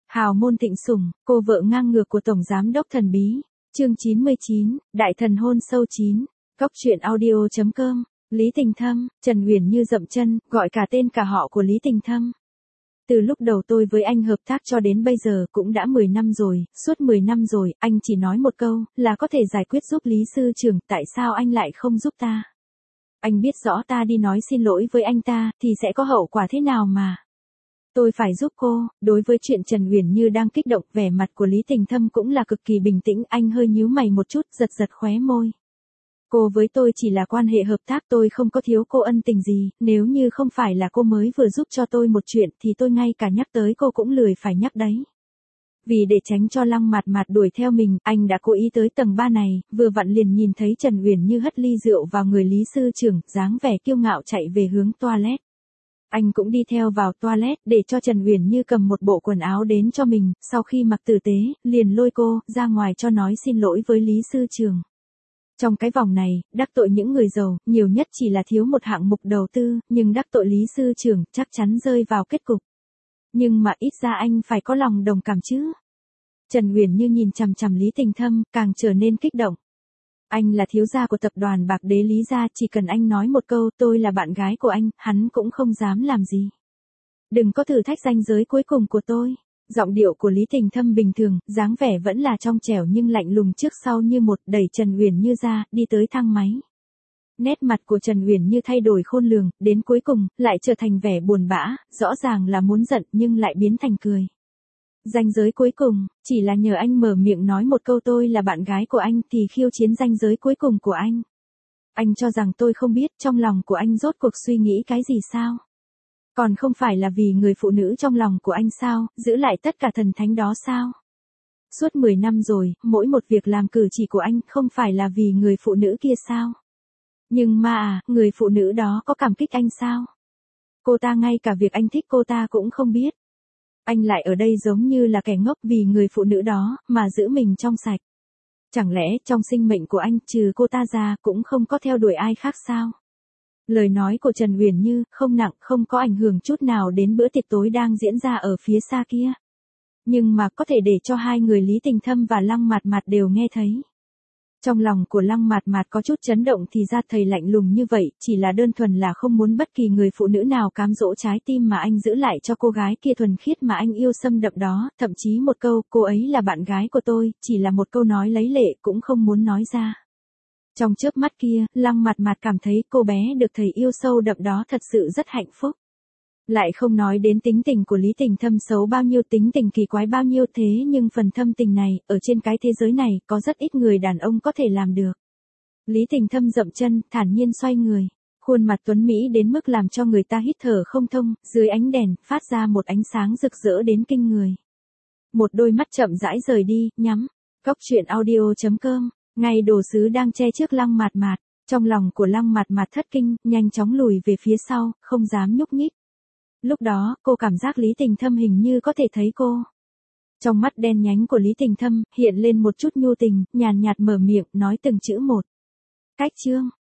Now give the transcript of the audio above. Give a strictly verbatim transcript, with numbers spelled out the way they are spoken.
Hào môn thịnh sủng, cô vợ ngang ngược của Tổng Giám đốc thần bí. Chương chín mươi chín, Đại thần hôn sâu chín. Cóc truyện audio chấm com. Lý Tình Thâm, Trần Uyển Như dậm chân, gọi cả tên cả họ của Lý Tình Thâm. Từ lúc đầu tôi với anh hợp tác cho đến bây giờ cũng đã mười năm rồi, suốt mười năm rồi, anh chỉ nói một câu, là có thể giải quyết giúp Lý Sư Trưởng, tại sao anh lại không giúp ta? Anh biết rõ ta đi nói xin lỗi với anh ta, thì sẽ có hậu quả thế nào mà. Tôi phải giúp cô. Đối với chuyện Trần Uyển Như đang kích động, vẻ mặt của Lý Tình Thâm cũng là cực kỳ bình tĩnh, anh hơi nhíu mày một chút, giật giật khóe môi. Cô với tôi chỉ là quan hệ hợp tác, tôi không có thiếu cô ân tình gì, nếu như không phải là cô mới vừa giúp cho tôi một chuyện thì tôi ngay cả nhắc tới cô cũng lười phải nhắc đấy. Vì để tránh cho Lăng Mạt Mạt đuổi theo mình, anh đã cố ý tới tầng ba này, vừa vặn liền nhìn thấy Trần Uyển Như hất ly rượu vào người Lý Sư Trưởng, dáng vẻ kiêu ngạo chạy về hướng toilet. Anh cũng đi theo vào toilet để cho Trần Uyển Như cầm một bộ quần áo đến cho mình, sau khi mặc tử tế, liền lôi cô ra ngoài cho nói xin lỗi với Lý Sư Trưởng. Trong cái vòng này, đắc tội những người giàu, nhiều nhất chỉ là thiếu một hạng mục đầu tư, nhưng đắc tội Lý Sư Trưởng chắc chắn rơi vào kết cục. Nhưng mà ít ra anh phải có lòng đồng cảm chứ. Trần Uyển Như nhìn chằm chằm Lý Tình Thâm, càng trở nên kích động. Anh là thiếu gia của tập đoàn Bạc Đế Lý gia, chỉ cần anh nói một câu tôi là bạn gái của anh, hắn cũng không dám làm gì. Đừng có thử thách ranh giới cuối cùng của tôi. Giọng điệu của Lý Tình Thâm bình thường, dáng vẻ vẫn là trong trẻo nhưng lạnh lùng trước sau như một, đẩy Trần Uyển Như ra, đi tới thang máy. Nét mặt của Trần Uyển Như thay đổi khôn lường, đến cuối cùng, lại trở thành vẻ buồn bã, rõ ràng là muốn giận nhưng lại biến thành cười. Ranh giới cuối cùng, chỉ là nhờ anh mở miệng nói một câu tôi là bạn gái của anh thì khiêu chiến ranh giới cuối cùng của anh. Anh cho rằng tôi không biết trong lòng của anh rốt cuộc suy nghĩ cái gì sao? Còn không phải là vì người phụ nữ trong lòng của anh sao, giữ lại tất cả thần thánh đó sao? Suốt mười năm rồi, mỗi một việc làm cử chỉ của anh không phải là vì người phụ nữ kia sao? Nhưng mà à, người phụ nữ đó có cảm kích anh sao? Cô ta ngay cả việc anh thích cô ta cũng không biết. Anh lại ở đây giống như là kẻ ngốc vì người phụ nữ đó, mà giữ mình trong sạch. Chẳng lẽ trong sinh mệnh của anh trừ cô ta ra cũng không có theo đuổi ai khác sao? Lời nói của Trần Uyển Như không nặng, không có ảnh hưởng chút nào đến bữa tiệc tối đang diễn ra ở phía xa kia. Nhưng mà có thể để cho hai người Lý Tình Thâm và Lăng Mạt Mạt đều nghe thấy. Trong lòng của Lăng Mạt Mạt có chút chấn động thì ra thầy lạnh lùng như vậy, chỉ là đơn thuần là không muốn bất kỳ người phụ nữ nào cám dỗ trái tim mà anh giữ lại cho cô gái kia thuần khiết mà anh yêu xâm đậm đó, thậm chí một câu, cô ấy là bạn gái của tôi, chỉ là một câu nói lấy lệ cũng không muốn nói ra. Trong chớp mắt kia, Lăng Mạt Mạt cảm thấy cô bé được thầy yêu sâu đậm đó thật sự rất hạnh phúc. Lại không nói đến tính tình của Lý Tình Thâm xấu bao nhiêu, tính tình kỳ quái bao nhiêu, thế nhưng phần thâm tình này, ở trên cái thế giới này, có rất ít người đàn ông có thể làm được. Lý Tình Thâm dậm chân, thản nhiên xoay người. Khuôn mặt tuấn Mỹ đến mức làm cho người ta hít thở không thông, dưới ánh đèn, phát ra một ánh sáng rực rỡ đến kinh người. Một đôi mắt chậm rãi rời đi, nhắm. Cóc truyện audio chấm com. Ngay đồ sứ đang che trước Lăng Mạt Mạt. Trong lòng của Lăng Mạt Mạt thất kinh, nhanh chóng lùi về phía sau, không dám nhúc nhích. Lúc đó, cô cảm giác Lý Tình Thâm hình như có thể thấy cô. Trong mắt đen nhánh của Lý Tình Thâm, hiện lên một chút nhu tình, nhàn nhạt mở miệng, nói từng chữ một. Cách chương.